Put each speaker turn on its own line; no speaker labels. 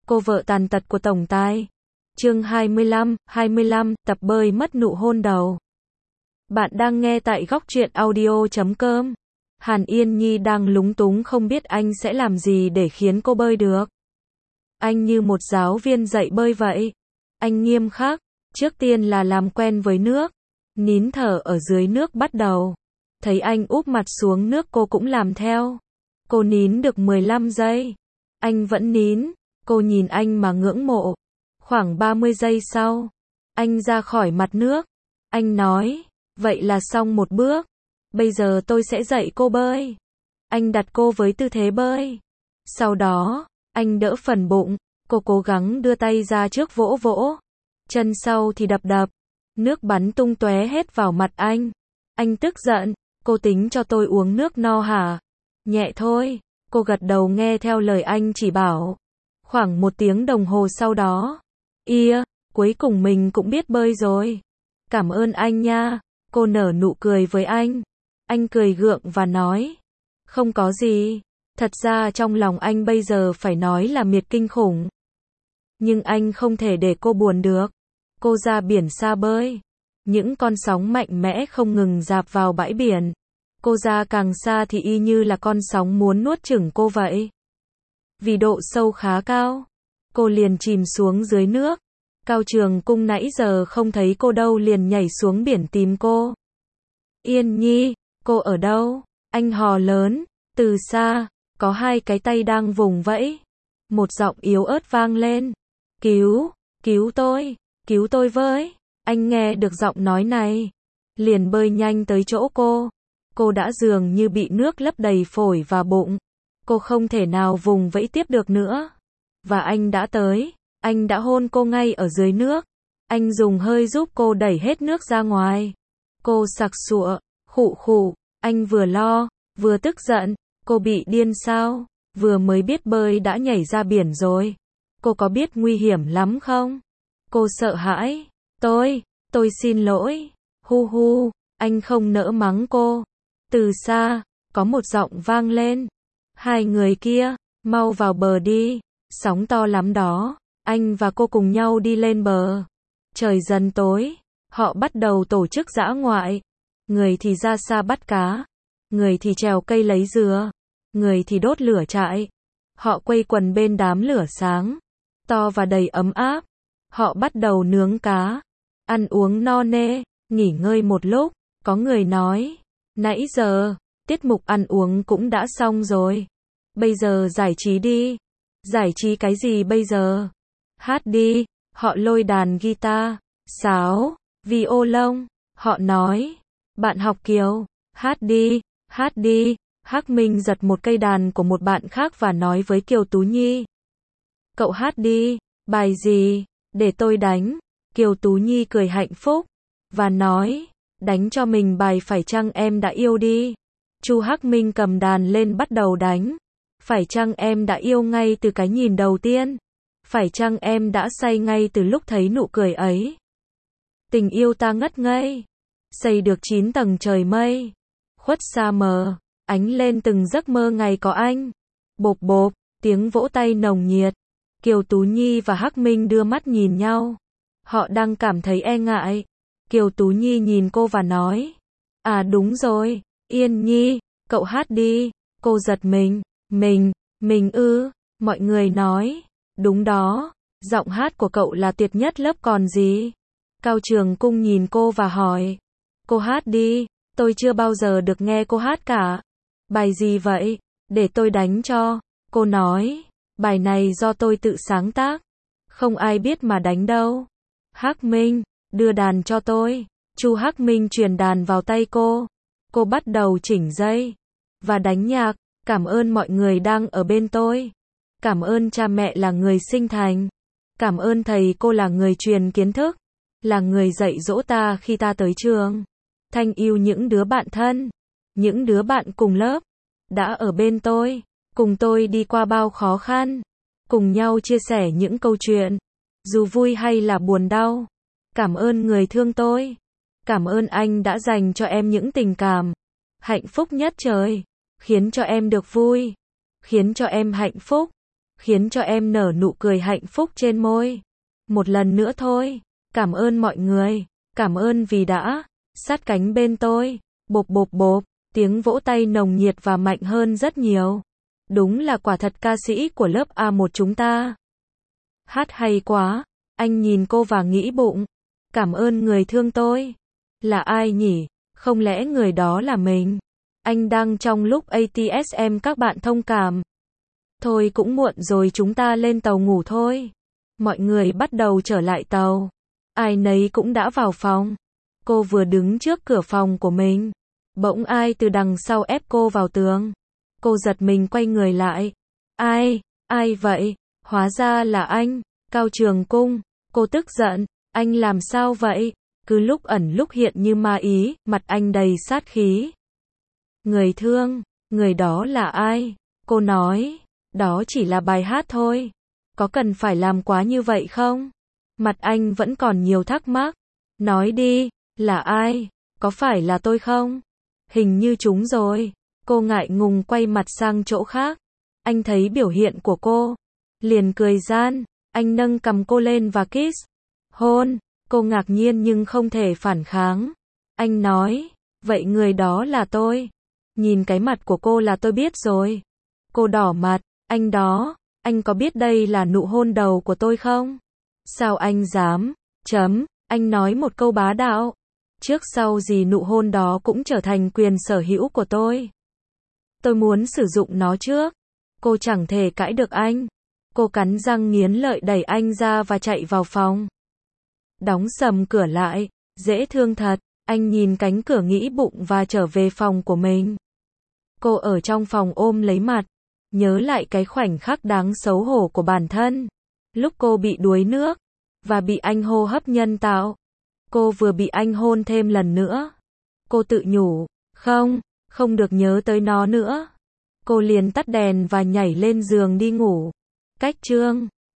Cô vợ tàn tật của tổng tài. Chương 25, tập bơi mất nụ hôn đầu. Bạn đang nghe tại góc truyện audio.com. Hàn Yên Nhi đang lúng túng không biết anh sẽ làm gì để khiến cô bơi được. Anh như một giáo viên dạy bơi vậy. Anh nghiêm khắc, trước tiên là làm quen với nước. Nín thở ở dưới nước bắt đầu. Thấy anh úp mặt xuống nước cô cũng làm theo. Cô nín được 15 giây. Anh vẫn nín. Cô nhìn anh mà ngưỡng mộ. Khoảng 30 giây sau, anh ra khỏi mặt nước. Anh nói, vậy là xong một bước. Bây giờ tôi sẽ dạy cô bơi. Anh đặt cô với tư thế bơi. Sau đó, anh đỡ phần bụng. Cô cố gắng đưa tay ra trước vỗ vỗ. Chân sau thì đập đập. Nước bắn tung tóe hết vào mặt anh. Anh tức giận, cô tính cho tôi uống nước no hả? Nhẹ thôi. Cô gật đầu nghe theo lời anh chỉ bảo. Khoảng 1 tiếng đồng hồ sau đó. Cuối cùng mình cũng biết bơi rồi. Cảm ơn anh nha. Cô nở nụ cười với anh. Anh cười gượng và nói. Không có gì. Thật ra trong lòng anh bây giờ phải nói là miệt kinh khủng. Nhưng anh không thể để cô buồn được. Cô ra biển xa bơi. Những con sóng mạnh mẽ không ngừng dạt vào bãi biển. Cô ra càng xa thì y như là con sóng muốn nuốt chửng cô vậy. Vì độ sâu khá cao, cô liền chìm xuống dưới nước. Cao Trường Cung nãy giờ không thấy cô đâu liền nhảy xuống biển tìm cô. Yên Nhi, cô ở đâu? Anh hò lớn, từ xa, có 2 cái tay đang vùng vẫy. Một giọng yếu ớt vang lên. Cứu tôi với. Anh nghe được giọng nói này. Liền bơi nhanh tới chỗ cô. Cô đã dường như bị nước lấp đầy phổi và bụng. Cô không thể nào vùng vẫy tiếp được nữa. Và anh đã tới. Anh đã hôn cô ngay ở dưới nước. Anh dùng hơi giúp cô đẩy hết nước ra ngoài. Cô sặc sụa, khụ khụ. Anh vừa lo, vừa tức giận. Cô bị điên sao? Vừa mới biết bơi đã nhảy ra biển rồi. Cô có biết nguy hiểm lắm không? Cô sợ hãi. Tôi xin lỗi. Hu. Anh không nỡ mắng cô. Từ xa, có một giọng vang lên. 2 người kia, mau vào bờ đi. Sóng to lắm đó. Anh và cô cùng nhau đi lên bờ. Trời dần tối. Họ bắt đầu tổ chức dã ngoại. Người thì ra xa bắt cá. Người thì trèo cây lấy dừa. Người thì đốt lửa trại. Họ quây quần bên đám lửa sáng. To và đầy ấm áp. Họ bắt đầu nướng cá. Ăn uống no nê. Nghỉ ngơi một lúc. Có người nói. Nãy giờ, tiết mục ăn uống cũng đã xong rồi. Bây giờ giải trí đi. Giải trí cái gì bây giờ? Hát đi. Họ lôi đàn guitar, sáo, violon. Họ nói. Bạn học Kiều. Hát đi. Hắc Minh giật một cây đàn của một bạn khác và nói với Kiều Tú Nhi. Cậu hát đi. Bài gì? Để tôi đánh. Kiều Tú Nhi cười hạnh phúc. Và nói. Đánh cho mình bài Phải chăng em đã yêu đi. Chu Hắc Minh cầm đàn lên bắt đầu đánh. Phải chăng em đã yêu ngay từ cái nhìn đầu tiên? Phải chăng em đã say ngay từ lúc thấy nụ cười ấy? Tình yêu ta ngất ngây. Xây được 9 tầng trời mây. Khuất xa mờ. Ánh lên từng giấc mơ ngày có anh. Bộp, tiếng vỗ tay nồng nhiệt. Kiều Tú Nhi và Hắc Minh đưa mắt nhìn nhau. Họ đang cảm thấy e ngại. Kiều Tú Nhi nhìn cô và nói. À đúng rồi, Yên Nhi, cậu hát đi. Cô giật mình. Mình ư, mọi người nói. Đúng đó, giọng hát của cậu là tuyệt nhất lớp còn gì. Cao Trường Cung nhìn cô và hỏi. Cô hát đi, tôi chưa bao giờ được nghe cô hát cả. Bài gì vậy? Để tôi đánh cho. Cô nói. Bài này do tôi tự sáng tác. Không ai biết mà đánh đâu. Hắc Minh, đưa đàn cho tôi. Chu Hắc Minh truyền đàn vào tay cô. Cô bắt đầu chỉnh dây và đánh nhạc. Cảm ơn mọi người đang ở bên tôi. Cảm ơn cha mẹ là người sinh thành. Cảm ơn thầy cô là người truyền kiến thức. Là người dạy dỗ ta khi ta tới trường. Thanh yêu những đứa bạn thân. Những đứa bạn cùng lớp. Đã ở bên tôi. Cùng tôi đi qua bao khó khăn. Cùng nhau chia sẻ những câu chuyện. Dù vui hay là buồn đau. Cảm ơn người thương tôi. Cảm ơn anh đã dành cho em những tình cảm hạnh phúc nhất trời. Khiến cho em được vui. Khiến cho em hạnh phúc. khiến cho em nở nụ cười hạnh phúc trên môi. Một lần nữa thôi, cảm ơn mọi người, cảm ơn vì đã sát cánh bên tôi. Bộp bộp bộp, tiếng vỗ tay nồng nhiệt và mạnh hơn rất nhiều. Đúng là quả thật ca sĩ của lớp A1 chúng ta. Hát hay quá, anh nhìn cô và nghĩ bụng. Cảm ơn người thương tôi. Là ai nhỉ? Không lẽ người đó là mình? Anh đang trong lúc ATSM, các bạn thông cảm. Thôi cũng muộn rồi, chúng ta lên tàu ngủ thôi. Mọi người bắt đầu trở lại tàu. Ai nấy cũng đã vào phòng. Cô vừa đứng trước cửa phòng của mình. Bỗng ai từ đằng sau ép cô vào tường. Cô giật mình quay người lại. Ai vậy? Hóa ra là anh, Cao Trường Cung. Cô tức giận. Anh làm sao vậy? Cứ lúc ẩn lúc hiện như ma ý, mặt anh đầy sát khí. Người thương, người đó là ai? Cô nói, đó chỉ là bài hát thôi. Có cần phải làm quá như vậy không? Mặt anh vẫn còn nhiều thắc mắc. Nói đi, là ai? Có phải là tôi không? Hình như chúng rồi. Cô ngại ngùng quay mặt sang chỗ khác. Anh thấy biểu hiện của cô, liền cười gian. Anh nâng cầm cô lên và kiss. Hôn. Cô ngạc nhiên nhưng không thể phản kháng. Anh nói, vậy người đó là tôi. Nhìn cái mặt của cô là tôi biết rồi. Cô đỏ mặt. Anh đó, anh có biết đây là nụ hôn đầu của tôi không? Sao anh dám? Anh nói một câu bá đạo. Trước sau gì nụ hôn đó cũng trở thành quyền sở hữu của tôi. Tôi muốn sử dụng nó trước. Cô chẳng thể cãi được anh. Cô cắn răng nghiến lợi đẩy anh ra và chạy vào phòng. Đóng sầm cửa lại. Dễ thương thật. Anh nhìn cánh cửa nghĩ bụng và trở về phòng của mình. Cô ở trong phòng ôm lấy mặt. Nhớ lại cái khoảnh khắc đáng xấu hổ của bản thân. Lúc cô bị đuối nước. Và bị anh hô hấp nhân tạo. Cô vừa bị anh hôn thêm lần nữa. Cô tự nhủ. Không được nhớ tới nó nữa. Cô liền tắt đèn và nhảy lên giường đi ngủ. Cách chương